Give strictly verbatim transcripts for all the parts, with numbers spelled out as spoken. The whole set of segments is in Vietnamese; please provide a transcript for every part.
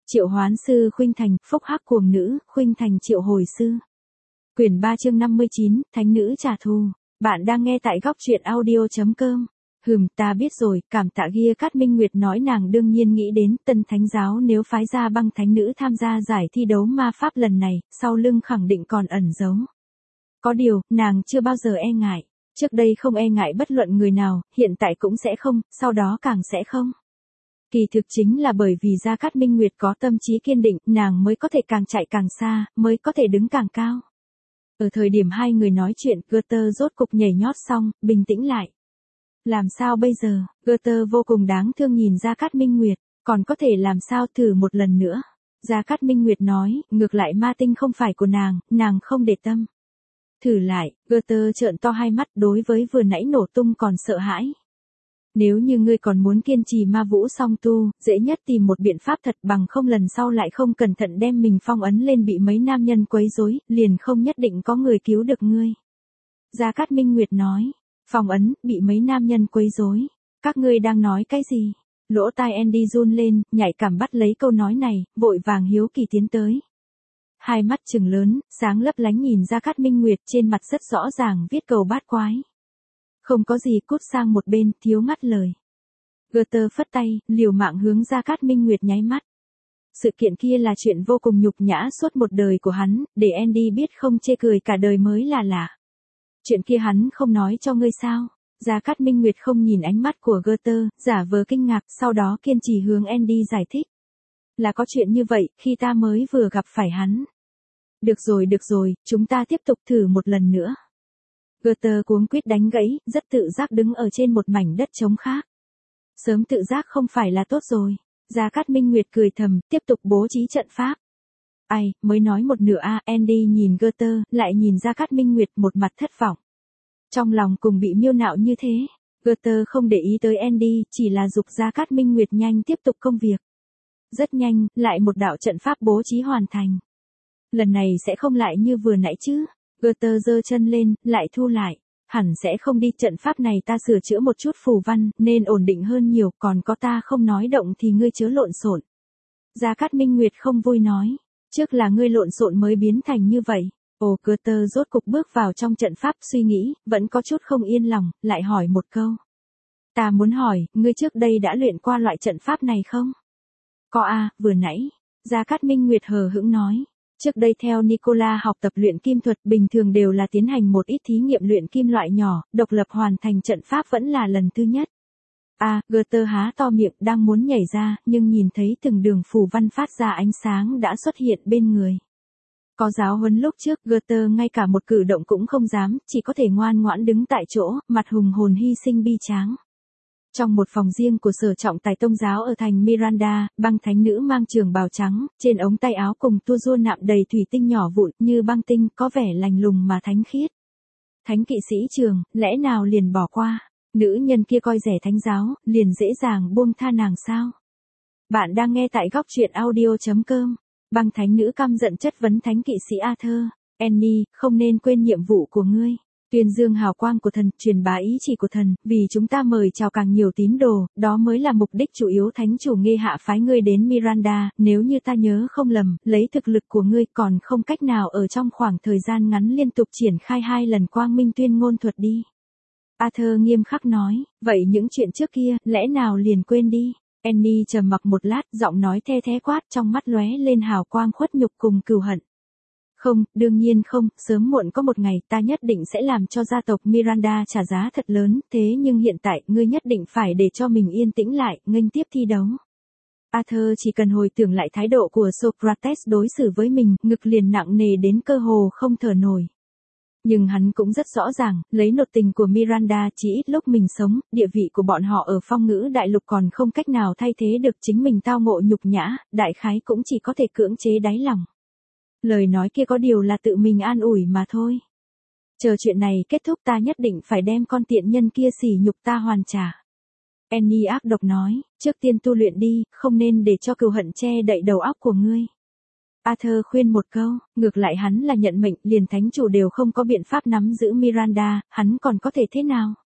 Triệu hoán sư Khuynh Thành, phúc hắc cuồng nữ, Khuynh Thành triệu hồi sư. Quyển ba chương năm mươi chín, Thánh nữ trả thù. Bạn đang nghe tại góc truyện audio chấm com. Hừm, ta biết rồi, cảm tạ Gia Cát Minh Nguyệt nói nàng đương nhiên nghĩ đến Tân Thánh giáo nếu phái ra băng thánh nữ tham gia giải thi đấu ma pháp lần này, sau lưng khẳng định còn ẩn giấu. Có điều, nàng chưa bao giờ e ngại. Trước đây không e ngại bất luận người nào, hiện tại cũng sẽ không, sau đó càng sẽ không. Kỳ thực chính là bởi vì Gia Cát Minh Nguyệt có tâm trí kiên định, nàng mới có thể càng chạy càng xa, mới có thể đứng càng cao. Ở thời điểm hai người nói chuyện, Goethe rốt cục nhảy nhót xong, bình tĩnh lại. Làm sao bây giờ? Goethe vô cùng đáng thương nhìn Gia Cát Minh Nguyệt, còn có thể làm sao thử một lần nữa. Gia Cát Minh Nguyệt nói, ngược lại ma tinh không phải của nàng, nàng không để tâm. Thử lại, Goethe trợn to hai mắt đối với vừa nãy nổ tung còn sợ hãi. Nếu như ngươi còn muốn kiên trì ma vũ song tu, dễ nhất tìm một biện pháp thật bằng không lần sau lại không cẩn thận đem mình phong ấn lên bị mấy nam nhân quấy rối, liền không nhất định có người cứu được ngươi. Gia Cát Minh Nguyệt nói, phong ấn, bị mấy nam nhân quấy rối. Các ngươi đang nói cái gì? Lỗ tai Andy run lên, nhạy cảm bắt lấy câu nói này, vội vàng hiếu kỳ tiến tới. Hai mắt trừng lớn, sáng lấp lánh nhìn Gia Cát Minh Nguyệt trên mặt rất rõ ràng viết cầu bát quái. Không có gì, cút sang một bên, thiếu ngắt lời. Goethe phất tay, liều mạng hướng Gia Cát Minh Nguyệt nháy mắt. Sự kiện kia là chuyện vô cùng nhục nhã suốt một đời của hắn, để Andy biết không chê cười cả đời mới là lạ. Chuyện kia hắn không nói cho ngươi sao? Gia Cát Minh Nguyệt không nhìn ánh mắt của Goethe, giả vờ kinh ngạc, sau đó kiên trì hướng Andy giải thích. Là có chuyện như vậy, khi ta mới vừa gặp phải hắn. Được rồi được rồi, chúng ta tiếp tục thử một lần nữa. Goethe cuống quýt đánh gãy, rất tự giác đứng ở trên một mảnh đất trống khác. Sớm tự giác không phải là tốt rồi. Gia Cát Minh Nguyệt cười thầm, tiếp tục bố trí trận pháp. Ai, mới nói một nửa a, à, Andy nhìn Goethe, lại nhìn Gia Cát Minh Nguyệt một mặt thất vọng. Trong lòng cùng bị miêu nạo như thế, Goethe không để ý tới Andy, chỉ là giục Gia Cát Minh Nguyệt nhanh tiếp tục công việc. Rất nhanh, lại một đạo trận pháp bố trí hoàn thành. Lần này sẽ không lại như vừa nãy chứ? Goethe giơ chân lên, lại thu lại. Hẳn sẽ không đi, trận pháp này ta sửa chữa một chút phù văn, nên ổn định hơn nhiều, còn có ta không nói động thì ngươi chớ lộn xộn. Gia Cát Minh Nguyệt không vui nói, trước là ngươi lộn xộn mới biến thành như vậy. Ồ, Goethe rốt cục bước vào trong trận pháp suy nghĩ, vẫn có chút không yên lòng, lại hỏi một câu. Ta muốn hỏi, ngươi trước đây đã luyện qua loại trận pháp này không? Có a, vừa nãy. Gia Cát Minh Nguyệt hờ hững nói. Trước đây theo Nicola học tập luyện kim thuật bình thường đều là tiến hành một ít thí nghiệm luyện kim loại nhỏ, độc lập hoàn thành trận pháp vẫn là lần thứ nhất. À, Goethe há to miệng đang muốn nhảy ra, nhưng nhìn thấy từng đường phù văn phát ra ánh sáng đã xuất hiện bên người. Có giáo huấn lúc trước, Goethe ngay cả một cử động cũng không dám, chỉ có thể ngoan ngoãn đứng tại chỗ, mặt hùng hồn hy sinh bi tráng. Trong một phòng riêng của sở trọng tài tông giáo ở thành Miranda, băng thánh nữ mang trường bào trắng, trên ống tay áo cùng tua rua nạm đầy thủy tinh nhỏ vụn như băng tinh, có vẻ lành lùng mà thánh khiết. Thánh kỵ sĩ trường, lẽ nào liền bỏ qua? Nữ nhân kia coi rẻ thánh giáo, liền dễ dàng buông tha nàng sao? Bạn đang nghe tại góc truyện audio chấm com. Băng thánh nữ căm giận chất vấn thánh kỵ sĩ Arthur. Annie, không nên quên nhiệm vụ của ngươi. Tuyên dương hào quang của thần, truyền bá ý chỉ của thần, vì chúng ta mời chào càng nhiều tín đồ, đó mới là mục đích chủ yếu. Thánh chủ Nghê hạ phái ngươi đến Miranda, nếu như ta nhớ không lầm, lấy thực lực của ngươi còn không cách nào ở trong khoảng thời gian ngắn liên tục triển khai hai lần quang minh tuyên ngôn thuật đi. Arthur nghiêm khắc nói, vậy những chuyện trước kia, lẽ nào liền quên đi? Annie trầm mặc một lát, giọng nói the thé quát, trong mắt lóe lên hào quang khuất nhục cùng cừu hận. Không, đương nhiên không, sớm muộn có một ngày ta nhất định sẽ làm cho gia tộc Miranda trả giá thật lớn, thế nhưng hiện tại, ngươi nhất định phải để cho mình yên tĩnh lại, nghênh tiếp thi đấu. Arthur chỉ cần hồi tưởng lại thái độ của Socrates đối xử với mình, ngực liền nặng nề đến cơ hồ không thở nổi. Nhưng hắn cũng rất rõ ràng, lấy nội tình của Miranda chỉ ít lúc mình sống, địa vị của bọn họ ở phong ngữ đại lục còn không cách nào thay thế được chính mình tao ngộ nhục nhã, đại khái cũng chỉ có thể cưỡng chế đáy lòng. Lời nói kia có điều là tự mình an ủi mà thôi. Chờ chuyện này kết thúc ta nhất định phải đem con tiện nhân kia sỉ nhục ta hoàn trả. Annie ác độc nói, trước tiên tu luyện đi, không nên để cho cừu hận che đậy đầu óc của ngươi. Arthur khuyên một câu, ngược lại hắn là nhận mệnh, liền thánh chủ đều không có biện pháp nắm giữ Miranda, hắn còn có thể thế nào?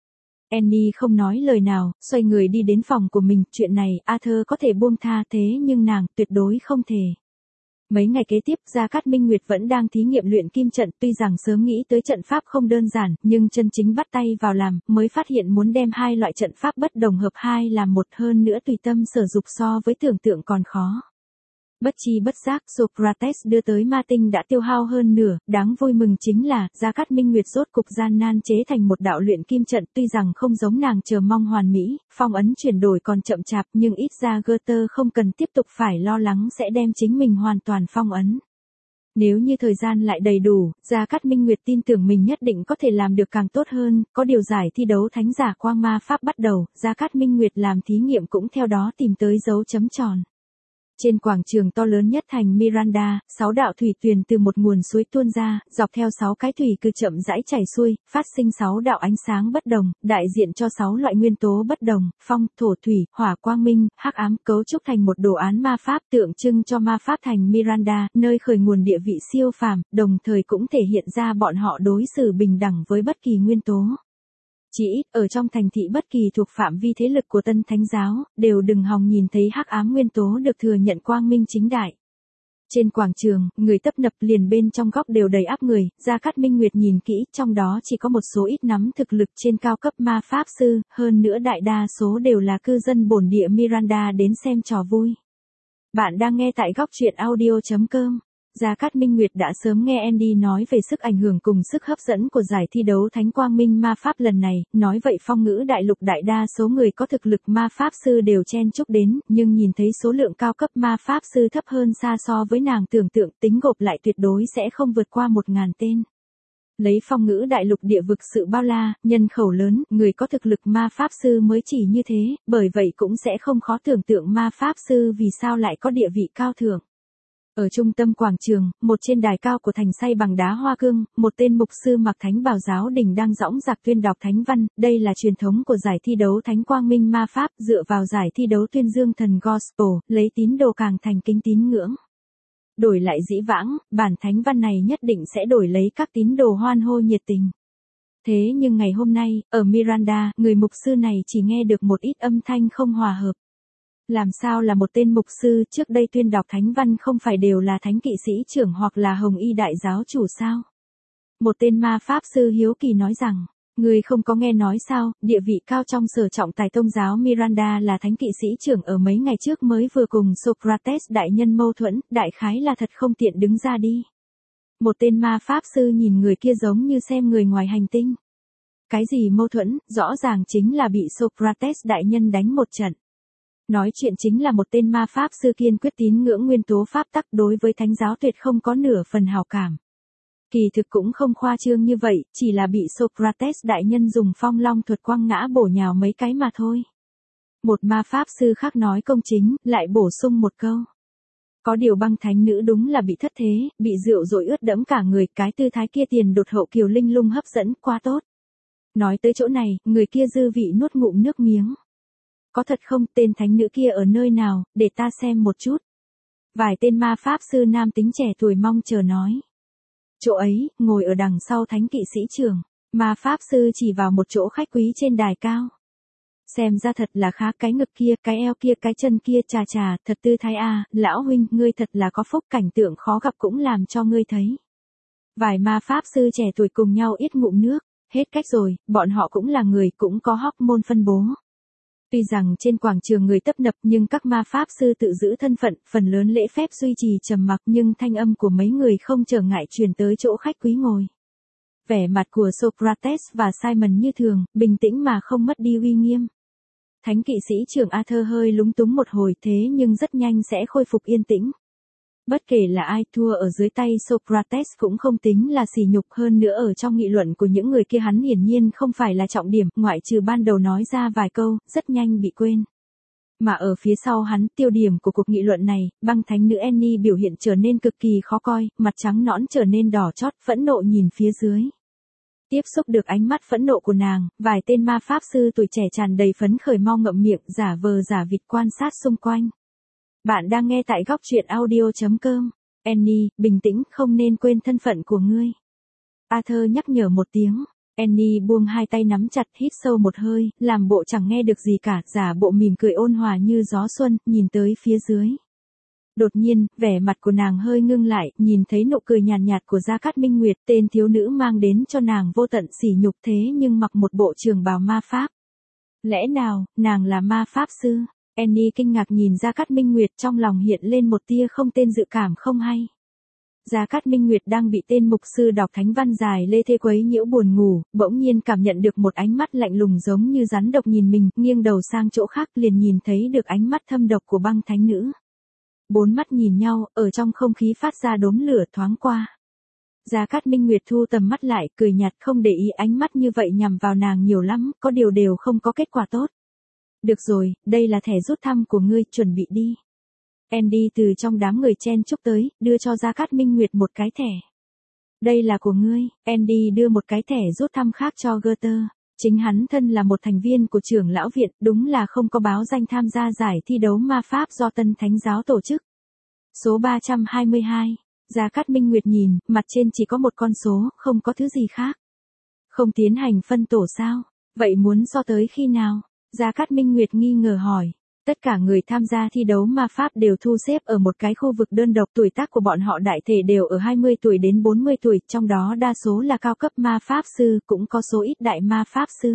Annie không nói lời nào, xoay người đi đến phòng của mình, chuyện này Arthur có thể buông tha thế nhưng nàng tuyệt đối không thể. Mấy ngày kế tiếp, Gia Cát Minh Nguyệt vẫn đang thí nghiệm luyện kim trận, tuy rằng sớm nghĩ tới trận pháp không đơn giản, nhưng chân chính bắt tay vào làm, mới phát hiện muốn đem hai loại trận pháp bất đồng hợp hai làm một, hơn nữa tùy tâm sở dục so với tưởng tượng còn khó. Bất chi bất giác, Socrates đưa tới ma tinh đã tiêu hao hơn nửa, đáng vui mừng chính là, Gia Cát Minh Nguyệt rốt cục gian nan chế thành một đạo luyện kim trận, tuy rằng không giống nàng chờ mong hoàn mỹ, phong ấn chuyển đổi còn chậm chạp, nhưng ít ra Goethe không cần tiếp tục phải lo lắng sẽ đem chính mình hoàn toàn phong ấn. Nếu như thời gian lại đầy đủ, Gia Cát Minh Nguyệt tin tưởng mình nhất định có thể làm được càng tốt hơn, có điều giải thi đấu thánh giả quang ma pháp bắt đầu, Gia Cát Minh Nguyệt làm thí nghiệm cũng theo đó tìm tới dấu chấm tròn. Trên quảng trường to lớn nhất thành Miranda, sáu đạo thủy tuyền từ một nguồn suối tuôn ra, dọc theo sáu cái thủy cứ chậm rãi chảy xuôi, phát sinh sáu đạo ánh sáng bất đồng, đại diện cho sáu loại nguyên tố bất đồng, phong, thổ, thủy, hỏa, quang minh, hắc ám, cấu trúc thành một đồ án ma pháp tượng trưng cho ma pháp thành Miranda, nơi khởi nguồn địa vị siêu phàm, đồng thời cũng thể hiện ra bọn họ đối xử bình đẳng với bất kỳ nguyên tố. Chỉ ít, ở trong thành thị bất kỳ thuộc phạm vi thế lực của Tân Thánh giáo, đều đừng hòng nhìn thấy hắc ám nguyên tố được thừa nhận quang minh chính đại. Trên quảng trường, người tấp nập liền bên trong góc đều đầy áp người, Gia Cát Minh Nguyệt nhìn kỹ, trong đó chỉ có một số ít nắm thực lực trên cao cấp ma pháp sư, hơn nữa đại đa số đều là cư dân bổn địa Miranda đến xem trò vui. Bạn đang nghe tại góc truyện audio chấm com. Gia Cát Minh Nguyệt đã sớm nghe Andy nói về sức ảnh hưởng cùng sức hấp dẫn của giải thi đấu Thánh Quang Minh Ma Pháp lần này, nói vậy phong ngữ đại lục đại đa số người có thực lực ma pháp sư đều chen chúc đến, nhưng nhìn thấy số lượng cao cấp ma pháp sư thấp hơn xa so với nàng tưởng tượng, tính gộp lại tuyệt đối sẽ không vượt qua một ngàn tên. Lấy phong ngữ đại lục địa vực sự bao la, nhân khẩu lớn, người có thực lực ma pháp sư mới chỉ như thế, bởi vậy cũng sẽ không khó tưởng tượng ma pháp sư vì sao lại có địa vị cao thượng. Ở trung tâm quảng trường, một trên đài cao của thành xây bằng đá hoa cương, một tên mục sư mặc thánh bào giáo đình đang dõng dạc tuyên đọc thánh văn, đây là truyền thống của giải thi đấu Thánh Quang Minh Ma Pháp, dựa vào giải thi đấu tuyên dương thần Gospel, lấy tín đồ càng thành kính tín ngưỡng. Đổi lại dĩ vãng, bản thánh văn này nhất định sẽ đổi lấy các tín đồ hoan hô nhiệt tình. Thế nhưng ngày hôm nay, ở Miranda, người mục sư này chỉ nghe được một ít âm thanh không hòa hợp. Làm sao là một tên mục sư, trước đây tuyên đọc thánh văn không phải đều là thánh kỵ sĩ trưởng hoặc là hồng y đại giáo chủ sao? Một tên ma pháp sư hiếu kỳ nói rằng, người không có nghe nói sao, địa vị cao trong sở trọng tài tôn giáo Miranda là thánh kỵ sĩ trưởng ở mấy ngày trước mới vừa cùng Socrates đại nhân mâu thuẫn, đại khái là thật không tiện đứng ra đi. Một tên ma pháp sư nhìn người kia giống như xem người ngoài hành tinh. Cái gì mâu thuẫn, rõ ràng chính là bị Socrates đại nhân đánh một trận. Nói chuyện chính là một tên ma pháp sư kiên quyết tín ngưỡng nguyên tố pháp tắc, đối với thánh giáo tuyệt không có nửa phần hảo cảm. Kỳ thực cũng không khoa trương như vậy, chỉ là bị Socrates đại nhân dùng phong long thuật quăng ngã bổ nhào mấy cái mà thôi. Một ma pháp sư khác nói công chính, lại bổ sung một câu. Có điều băng thánh nữ đúng là bị thất thế, bị rượu rồi ướt đẫm cả người, cái tư thái kia tiền đột hậu kiều linh lung hấp dẫn, quá tốt. Nói tới chỗ này, người kia dư vị nuốt ngụm nước miếng. Có thật không, tên thánh nữ kia ở nơi nào, để ta xem một chút. Vài tên ma pháp sư nam tính trẻ tuổi mong chờ nói. Chỗ ấy, ngồi ở đằng sau thánh kỵ sĩ trưởng, ma pháp sư chỉ vào một chỗ khách quý trên đài cao. Xem ra thật là khá, cái ngực kia, cái eo kia, cái chân kia, chà chà, thật tư thái a, lão huynh, ngươi thật là có phúc, cảnh tượng khó gặp cũng làm cho ngươi thấy. Vài ma pháp sư trẻ tuổi cùng nhau ít ngụm nước, hết cách rồi, bọn họ cũng là người, cũng có hormone phân bố. Tuy rằng trên quảng trường người tấp nập nhưng các ma pháp sư tự giữ thân phận, phần lớn lễ phép duy trì trầm mặc nhưng thanh âm của mấy người không trở ngại truyền tới chỗ khách quý ngồi. Vẻ mặt của Socrates và Simon như thường, bình tĩnh mà không mất đi uy nghiêm. Thánh kỵ sĩ trưởng Arthur hơi lúng túng một hồi thế nhưng rất nhanh sẽ khôi phục yên tĩnh. Bất kể là ai thua ở dưới tay Socrates cũng không tính là sỉ nhục, hơn nữa ở trong nghị luận của những người kia hắn hiển nhiên không phải là trọng điểm, ngoại trừ ban đầu nói ra vài câu, rất nhanh bị quên. Mà ở phía sau hắn, tiêu điểm của cuộc nghị luận này, băng thánh nữ Annie biểu hiện trở nên cực kỳ khó coi, mặt trắng nõn trở nên đỏ chót, phẫn nộ nhìn phía dưới. Tiếp xúc được ánh mắt phẫn nộ của nàng, vài tên ma pháp sư tuổi trẻ tràn đầy phấn khởi mau ngậm miệng, giả vờ giả vịt quan sát xung quanh. Bạn đang nghe tại góc truyện audio chấm com. Annie, bình tĩnh, không nên quên thân phận của ngươi. Arthur nhắc nhở một tiếng. Annie buông hai tay nắm chặt, hít sâu một hơi, làm bộ chẳng nghe được gì cả, giả bộ mỉm cười ôn hòa như gió xuân, nhìn tới phía dưới. Đột nhiên, vẻ mặt của nàng hơi ngưng lại, nhìn thấy nụ cười nhàn nhạt, nhạt của Gia Cát Minh Nguyệt, tên thiếu nữ mang đến cho nàng vô tận sỉ nhục thế nhưng mặc một bộ trường bào ma pháp. Lẽ nào, nàng là ma pháp sư? Annie kinh ngạc nhìn Gia Cát Minh Nguyệt, trong lòng hiện lên một tia không tên dự cảm không hay. Gia Cát Minh Nguyệt đang bị tên mục sư đọc thánh văn dài lê thê quấy nhiễu buồn ngủ, bỗng nhiên cảm nhận được một ánh mắt lạnh lùng giống như rắn độc nhìn mình, nghiêng đầu sang chỗ khác liền nhìn thấy được ánh mắt thâm độc của băng thánh nữ. Bốn mắt nhìn nhau, ở trong không khí phát ra đốm lửa thoáng qua. Gia Cát Minh Nguyệt thu tầm mắt lại, cười nhạt không để ý ánh mắt như vậy nhằm vào nàng nhiều lắm, có điều đều không có kết quả tốt. Được rồi, đây là thẻ rút thăm của ngươi, chuẩn bị đi. Andy từ trong đám người chen chúc tới, đưa cho Gia Cát Minh Nguyệt một cái thẻ. Đây là của ngươi. Andy đưa một cái thẻ rút thăm khác cho Goethe. Chính hắn thân là một thành viên của trưởng lão viện, đúng là không có báo danh tham gia giải thi đấu ma pháp do Tân Thánh giáo tổ chức. Số ba trăm hai mươi hai. Gia Cát Minh Nguyệt nhìn, mặt trên chỉ có một con số, không có thứ gì khác. Không tiến hành phân tổ sao? Vậy muốn so tới khi nào? Gia Cát Minh Nguyệt nghi ngờ hỏi. Tất cả người tham gia thi đấu ma pháp đều thu xếp ở một cái khu vực đơn độc, tuổi tác của bọn họ đại thể đều ở hai mươi tuổi đến bốn mươi tuổi, trong đó đa số là cao cấp ma pháp sư, cũng có số ít đại ma pháp sư.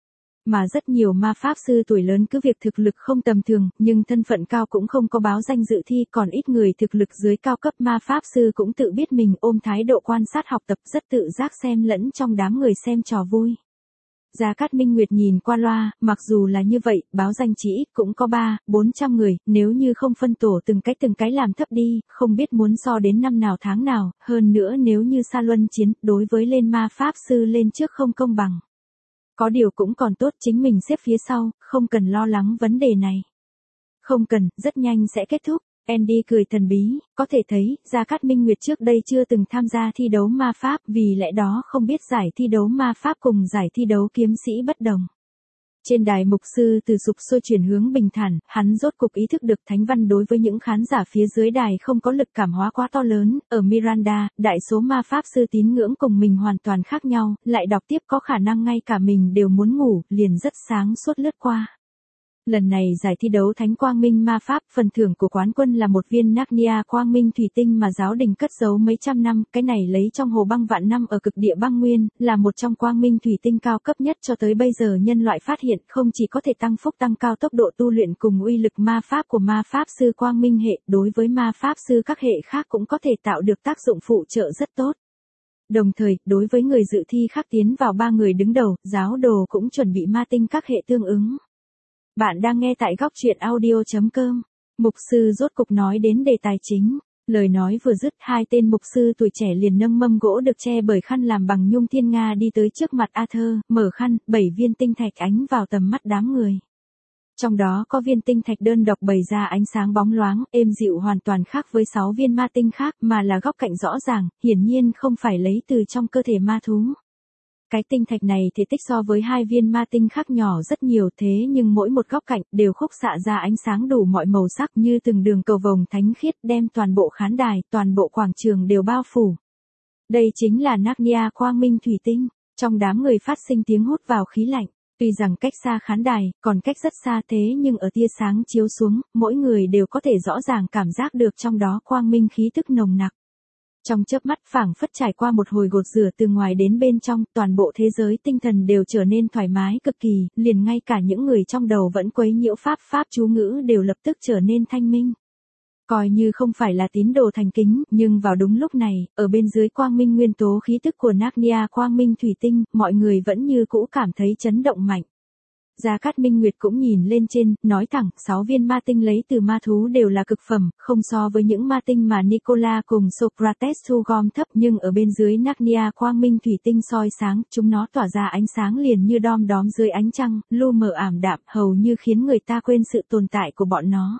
Mà rất nhiều ma pháp sư tuổi lớn cứ việc thực lực không tầm thường, nhưng thân phận cao cũng không có báo danh dự thi, còn ít người thực lực dưới cao cấp ma pháp sư cũng tự biết mình ôm thái độ quan sát học tập, rất tự giác xem lẫn trong đám người xem trò vui. Gia Cát Minh Nguyệt nhìn qua loa, mặc dù là như vậy, báo danh chỉ ít cũng có ba, bốn trăm người, nếu như không phân tổ từng cái từng cái làm thấp đi, không biết muốn so đến năm nào tháng nào, hơn nữa nếu như xa luân chiến, đối với lên ma pháp sư lên trước không công bằng. Có điều cũng còn tốt, chính mình xếp phía sau, không cần lo lắng vấn đề này. Không cần, rất nhanh sẽ kết thúc. Andy cười thần bí, có thể thấy, Gia Cát Minh Nguyệt trước đây chưa từng tham gia thi đấu ma pháp, vì lẽ đó không biết giải thi đấu ma pháp cùng giải thi đấu kiếm sĩ bất đồng. Trên đài mục sư từ sục sôi chuyển hướng bình thản, hắn rốt cục ý thức được thánh văn đối với những khán giả phía dưới đài không có lực cảm hóa quá to lớn, ở Miranda, đại số ma pháp sư tín ngưỡng cùng mình hoàn toàn khác nhau, lại đọc tiếp có khả năng ngay cả mình đều muốn ngủ, liền rất sáng suốt lướt qua. Lần này giải thi đấu Thánh Quang Minh Ma Pháp, phần thưởng của quán quân là một viên Narnia Quang Minh thủy tinh mà giáo đình cất giấu mấy trăm năm, cái này lấy trong hồ băng vạn năm ở cực địa băng nguyên, là một trong Quang Minh thủy tinh cao cấp nhất cho tới bây giờ nhân loại phát hiện, không chỉ có thể tăng phúc tăng cao tốc độ tu luyện cùng uy lực ma pháp của ma pháp sư Quang Minh hệ, đối với ma pháp sư các hệ khác cũng có thể tạo được tác dụng phụ trợ rất tốt. Đồng thời, đối với người dự thi khác tiến vào ba người đứng đầu, giáo đồ cũng chuẩn bị ma tinh các hệ tương ứng. Bạn đang nghe tại góc truyện audio chấm com. Mục sư rốt cục nói đến đề tài chính. Lời nói vừa dứt, hai tên mục sư tuổi trẻ liền nâng mâm gỗ được che bởi khăn làm bằng nhung thiên nga đi tới trước mặt Arthur, mở khăn, bảy viên tinh thạch ánh vào tầm mắt đám người. Trong đó có viên tinh thạch đơn độc bày ra ánh sáng bóng loáng, êm dịu hoàn toàn khác với sáu viên ma tinh khác, mà là góc cạnh rõ ràng, hiển nhiên không phải lấy từ trong cơ thể ma thú. Cái tinh thạch này thể tích so với hai viên ma tinh khác nhỏ rất nhiều, thế nhưng mỗi một góc cạnh đều khúc xạ ra ánh sáng đủ mọi màu sắc như từng đường cầu vồng thánh khiết, đem toàn bộ khán đài, toàn bộ quảng trường đều bao phủ. Đây chính là Narnia Quang Minh thủy tinh. Trong đám người phát sinh tiếng hút vào khí lạnh. Tuy rằng cách xa khán đài, còn cách rất xa, thế nhưng ở tia sáng chiếu xuống, mỗi người đều có thể rõ ràng cảm giác được trong đó quang minh khí tức nồng nặc. Trong chớp mắt, phảng phất trải qua một hồi gột rửa từ ngoài đến bên trong, toàn bộ thế giới tinh thần đều trở nên thoải mái cực kỳ, liền ngay cả những người trong đầu vẫn quấy nhiễu pháp pháp chú ngữ đều lập tức trở nên thanh minh. Coi như không phải là tín đồ thành kính, nhưng vào đúng lúc này, ở bên dưới quang minh nguyên tố khí tức của Narnia Quang Minh thủy tinh, mọi người vẫn như cũ cảm thấy chấn động mạnh. Gia Cát Minh Nguyệt cũng nhìn lên trên, nói thẳng, sáu viên ma tinh lấy từ ma thú đều là cực phẩm, không so với những ma tinh mà Nicola cùng Socrates thu gom thấp, nhưng ở bên dưới Narnia Quang Minh thủy tinh soi sáng, chúng nó tỏa ra ánh sáng liền như đom đóm dưới ánh trăng, lu mờ ảm đạm, hầu như khiến người ta quên sự tồn tại của bọn nó.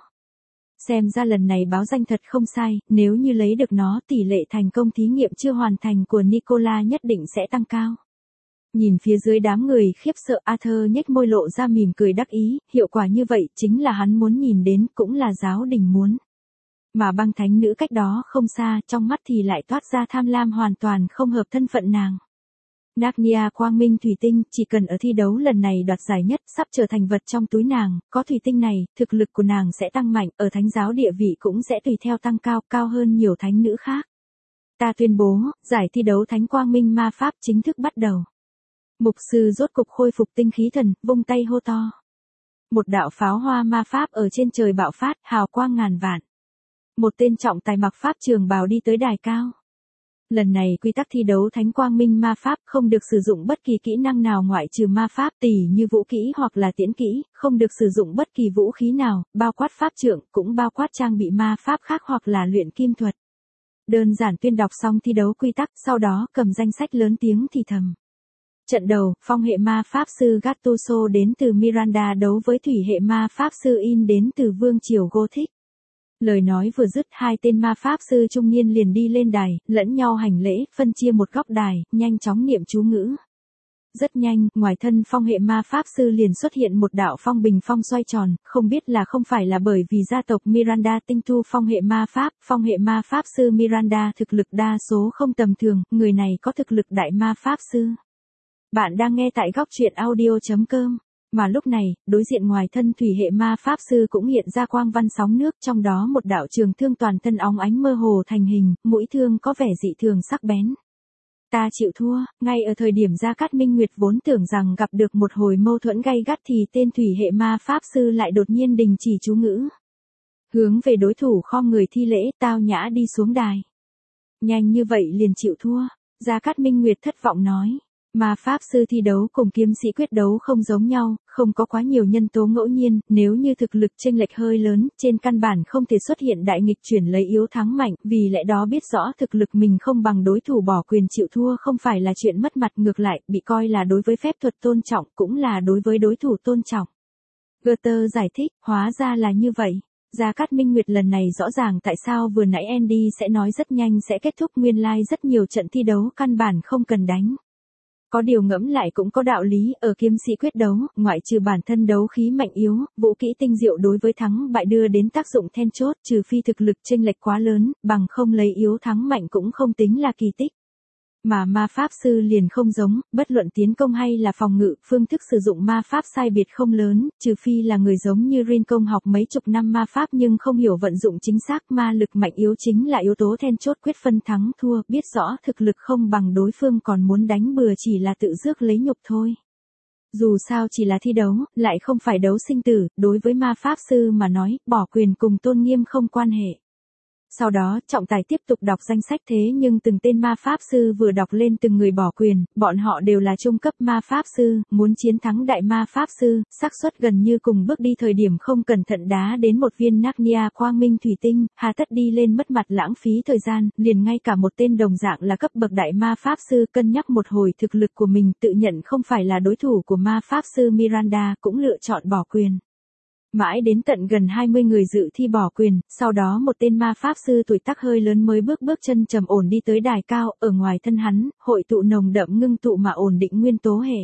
Xem ra lần này báo danh thật không sai, nếu như lấy được nó, tỷ lệ thành công thí nghiệm chưa hoàn thành của Nicola nhất định sẽ tăng cao. Nhìn phía dưới đám người khiếp sợ, Arthur nhếch môi lộ ra mỉm cười đắc ý, hiệu quả như vậy chính là hắn muốn nhìn đến, cũng là giáo đình muốn. Mà băng thánh nữ cách đó không xa, trong mắt thì lại toát ra tham lam hoàn toàn không hợp thân phận nàng. Narnia quang minh thủy tinh, chỉ cần ở thi đấu lần này đoạt giải nhất, sắp trở thành vật trong túi nàng, có thủy tinh này, thực lực của nàng sẽ tăng mạnh, ở thánh giáo địa vị cũng sẽ tùy theo tăng cao, cao hơn nhiều thánh nữ khác. Ta tuyên bố, giải thi đấu thánh quang minh ma pháp chính thức bắt đầu. Mục sư rốt cục khôi phục tinh khí thần, vung tay hô to. Một đạo pháo hoa ma pháp ở trên trời bạo phát, hào quang ngàn vạn. Một tên trọng tài mặc pháp trường bào đi tới đài cao. Lần này quy tắc thi đấu thánh quang minh ma pháp không được sử dụng bất kỳ kỹ năng nào ngoại trừ ma pháp tỉ như vũ kỹ hoặc là tiễn kỹ, không được sử dụng bất kỳ vũ khí nào, bao quát pháp trượng, cũng bao quát trang bị ma pháp khác hoặc là luyện kim thuật. Đơn giản tuyên đọc xong thi đấu quy tắc, sau đó cầm danh sách lớn tiếng thì thầm. Trận đầu, phong hệ ma pháp sư Gattuso đến từ Miranda đấu với thủy hệ ma pháp sư In đến từ Vương triều Gothic. Lời nói vừa dứt, hai tên ma pháp sư trung niên liền đi lên đài, lẫn nhau hành lễ, phân chia một góc đài, nhanh chóng niệm chú ngữ. Rất nhanh, ngoài thân phong hệ ma pháp sư liền xuất hiện một đạo phong bình phong xoay tròn, không biết là không phải là bởi vì gia tộc Miranda tinh tu phong hệ ma pháp, phong hệ ma pháp sư Miranda thực lực đa số không tầm thường, người này có thực lực đại ma pháp sư. Bạn đang nghe tại góc truyện audio chấm com. Mà lúc này, đối diện ngoài thân thủy hệ ma pháp sư cũng hiện ra quang văn sóng nước, trong đó một đạo trường thương toàn thân óng ánh mơ hồ thành hình, mũi thương có vẻ dị thường sắc bén. Ta chịu thua, ngay ở thời điểm Gia Cát Minh Nguyệt vốn tưởng rằng gặp được một hồi mâu thuẫn gay gắt thì tên thủy hệ ma pháp sư lại đột nhiên đình chỉ chú ngữ. Hướng về đối thủ khom người thi lễ, tao nhã đi xuống đài. Nhanh như vậy liền chịu thua, Gia Cát Minh Nguyệt thất vọng nói. Ma pháp sư thi đấu cùng kiếm sĩ quyết đấu không giống nhau, không có quá nhiều nhân tố ngẫu nhiên, nếu như thực lực chênh lệch hơi lớn, trên căn bản không thể xuất hiện đại nghịch chuyển lấy yếu thắng mạnh, vì lẽ đó biết rõ thực lực mình không bằng đối thủ bỏ quyền chịu thua không phải là chuyện mất mặt, ngược lại, bị coi là đối với phép thuật tôn trọng, cũng là đối với đối thủ tôn trọng. Goethe giải thích, hóa ra là như vậy. Gia Cát Minh Nguyệt lần này rõ ràng tại sao vừa nãy Andy sẽ nói rất nhanh sẽ kết thúc, nguyên lai like rất nhiều trận thi đấu căn bản không cần đánh. Có điều ngẫm lại cũng có đạo lý, ở kiếm sĩ quyết đấu, ngoại trừ bản thân đấu khí mạnh yếu, vũ kỹ tinh diệu đối với thắng bại đưa đến tác dụng then chốt, trừ phi thực lực chênh lệch quá lớn, bằng không lấy yếu thắng mạnh cũng không tính là kỳ tích. Mà ma pháp sư liền không giống, bất luận tiến công hay là phòng ngự, phương thức sử dụng ma pháp sai biệt không lớn, trừ phi là người giống như Rincon học mấy chục năm ma pháp nhưng không hiểu vận dụng chính xác, ma lực mạnh yếu chính là yếu tố then chốt quyết phân thắng thua, biết rõ thực lực không bằng đối phương còn muốn đánh bừa chỉ là tự rước lấy nhục thôi. Dù sao chỉ là thi đấu, lại không phải đấu sinh tử, đối với ma pháp sư mà nói, bỏ quyền cùng tôn nghiêm không quan hệ. Sau đó, trọng tài tiếp tục đọc danh sách thế nhưng từng tên ma pháp sư vừa đọc lên từng người bỏ quyền, bọn họ đều là trung cấp ma pháp sư, muốn chiến thắng đại ma pháp sư, xác suất gần như cùng bước đi thời điểm không cẩn thận đá đến một viên Narnia quang minh thủy tinh, hà tất đi lên mất mặt lãng phí thời gian, liền ngay cả một tên đồng dạng là cấp bậc đại ma pháp sư cân nhắc một hồi thực lực của mình tự nhận không phải là đối thủ của ma pháp sư Miranda cũng lựa chọn bỏ quyền. Mãi đến tận gần hai mươi người dự thi bỏ quyền, sau đó một tên ma pháp sư tuổi tác hơi lớn mới bước bước chân trầm ổn đi tới đài cao, ở ngoài thân hắn, hội tụ nồng đậm ngưng tụ mà ổn định nguyên tố hệ.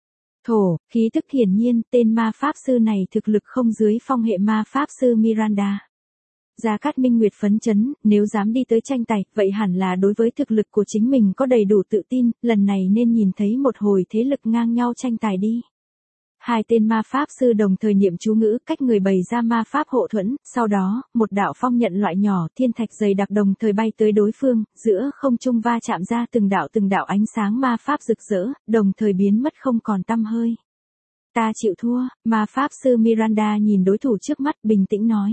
Thổ, khí tức hiển nhiên, tên ma pháp sư này thực lực không dưới phong hệ ma pháp sư Miranda. Gia Cát Minh Nguyệt phấn chấn, nếu dám đi tới tranh tài, vậy hẳn là đối với thực lực của chính mình có đầy đủ tự tin, lần này nên nhìn thấy một hồi thế lực ngang nhau tranh tài đi. Hai tên ma pháp sư đồng thời niệm chú ngữ, cách người bày ra ma pháp hộ thuẫn, sau đó, một đạo phong nhận loại nhỏ, thiên thạch dày đặc đồng thời bay tới đối phương, giữa không trung va chạm ra từng đạo từng đạo ánh sáng ma pháp rực rỡ, đồng thời biến mất không còn tăm hơi. Ta chịu thua, ma pháp sư Miranda nhìn đối thủ trước mắt bình tĩnh nói.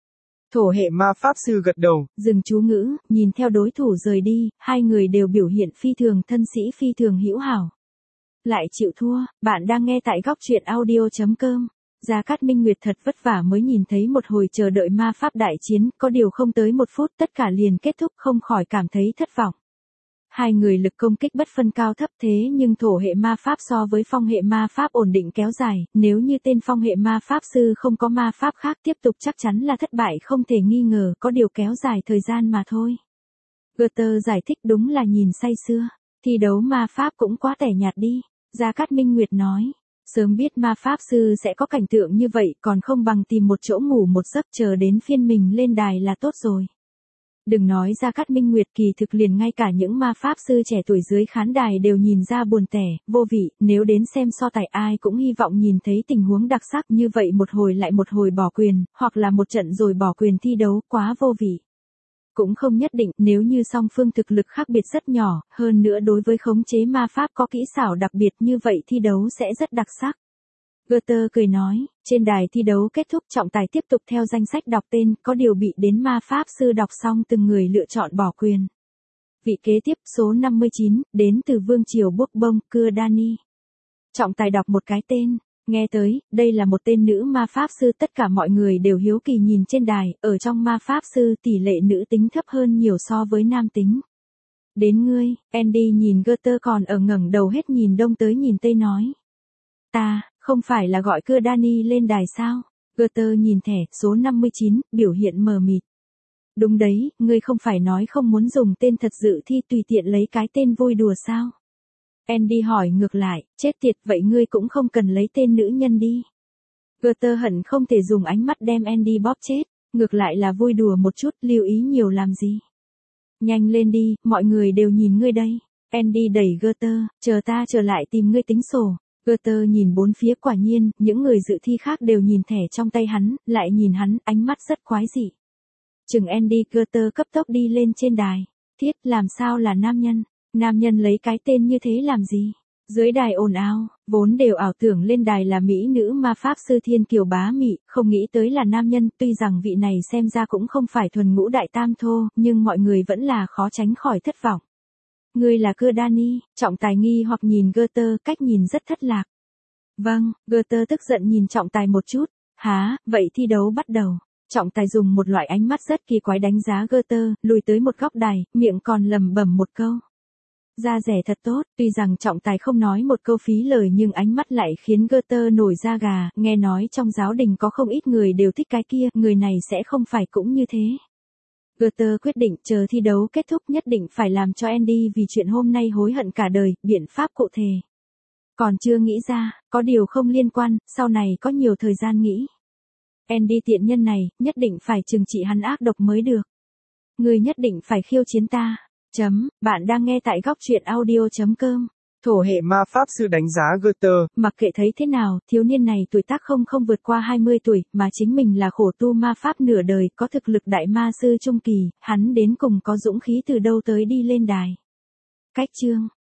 Thổ hệ ma pháp sư gật đầu, dừng chú ngữ, nhìn theo đối thủ rời đi, hai người đều biểu hiện phi thường thân sĩ phi thường hữu hảo. Lại chịu thua, bạn đang nghe tại góc truyện audio chấm com. Gia Cát Minh Nguyệt thật vất vả mới nhìn thấy một hồi chờ đợi ma pháp đại chiến, có điều không tới một phút tất cả liền kết thúc, không khỏi cảm thấy thất vọng. Hai người lực công kích bất phân cao thấp thế nhưng thổ hệ ma pháp so với phong hệ ma pháp ổn định kéo dài, nếu như tên phong hệ ma pháp sư không có ma pháp khác tiếp tục chắc chắn là thất bại không thể nghi ngờ, có điều kéo dài thời gian mà thôi. Goethe giải thích đúng là nhìn say sưa, thi đấu ma pháp cũng quá tẻ nhạt đi. Gia Cát Minh Nguyệt nói, sớm biết ma pháp sư sẽ có cảnh tượng như vậy còn không bằng tìm một chỗ ngủ một giấc chờ đến phiên mình lên đài là tốt rồi. Đừng nói ra Cát Minh Nguyệt, kỳ thực liền ngay cả những ma pháp sư trẻ tuổi dưới khán đài đều nhìn ra buồn tẻ, vô vị, nếu đến xem so tài ai cũng hy vọng nhìn thấy tình huống đặc sắc như vậy, một hồi lại một hồi bỏ quyền, hoặc là một trận rồi bỏ quyền thi đấu, quá vô vị. Cũng không nhất định, nếu như song phương thực lực khác biệt rất nhỏ, hơn nữa đối với khống chế ma pháp có kỹ xảo đặc biệt như vậy thi đấu sẽ rất đặc sắc. Goethe cười nói, trên đài thi đấu kết thúc, trọng tài tiếp tục theo danh sách đọc tên, có điều bị đến ma pháp sư đọc xong từng người lựa chọn bỏ quyền. Vị kế tiếp, số năm mươi chín, đến từ Vương triều Bourbon, Cưa Dani. Trọng tài đọc một cái tên, nghe tới, đây là một tên nữ ma pháp sư, tất cả mọi người đều hiếu kỳ nhìn trên đài, ở trong ma pháp sư tỷ lệ nữ tính thấp hơn nhiều so với nam tính. Đến ngươi, Andy nhìn Goethe còn ở ngẩng đầu hết nhìn đông tới nhìn tây nói. Ta, không phải là gọi Cưa Dani lên đài sao? Goethe nhìn thẻ, số năm mươi chín, biểu hiện mờ mịt. Đúng đấy, ngươi không phải nói không muốn dùng tên thật dự thi tùy tiện lấy cái tên vui đùa sao? Andy hỏi ngược lại, chết tiệt, vậy ngươi cũng không cần lấy tên nữ nhân đi. Goethe hận không thể dùng ánh mắt đem Andy bóp chết, ngược lại là vui đùa một chút, lưu ý nhiều làm gì. Nhanh lên đi, mọi người đều nhìn ngươi đây. Andy đẩy Goethe, chờ ta trở lại tìm ngươi tính sổ. Goethe nhìn bốn phía, quả nhiên, những người dự thi khác đều nhìn thẻ trong tay hắn, lại nhìn hắn, ánh mắt rất quái dị. Chừng Andy, Goethe cấp tốc đi lên trên đài. Thiết, làm sao là nam nhân? Nam nhân lấy cái tên như thế làm gì? Dưới đài ồn ào, vốn đều ảo tưởng lên đài là mỹ nữ ma pháp sư thiên kiều bá mị, không nghĩ tới là nam nhân, tuy rằng vị này xem ra cũng không phải thuần ngũ đại tam thô, nhưng mọi người vẫn là khó tránh khỏi thất vọng. Ngươi là Cưa Dani, trọng tài nghi hoặc nhìn Goethe, cách nhìn rất thất lạc. Vâng, Goethe tức giận nhìn trọng tài một chút. Hả, vậy thi đấu bắt đầu. Trọng tài dùng một loại ánh mắt rất kỳ quái đánh giá Goethe, lùi tới một góc đài, miệng còn lẩm bẩm một câu. Da rẻ thật tốt, tuy rằng trọng tài không nói một câu phí lời nhưng ánh mắt lại khiến Goethe nổi da gà, nghe nói trong giáo đình có không ít người đều thích cái kia, người này sẽ không phải cũng như thế. Goethe quyết định chờ thi đấu kết thúc nhất định phải làm cho Andy vì chuyện hôm nay hối hận cả đời, biện pháp cụ thể. Còn chưa nghĩ ra, có điều không liên quan, sau này có nhiều thời gian nghĩ. Andy tiện nhân này, nhất định phải trừng trị hắn ác độc mới được. Người nhất định phải khiêu chiến ta. Chấm, bạn đang nghe tại góc truyện audio chấm com. Thổ hệ ma pháp sư đánh giá Goethe. Mặc kệ thấy thế nào, thiếu niên này tuổi tác không không vượt qua hai mươi tuổi, mà chính mình là khổ tu ma pháp nửa đời, có thực lực đại ma sư trung kỳ, hắn đến cùng có dũng khí từ đâu tới đi lên đài. Cách chương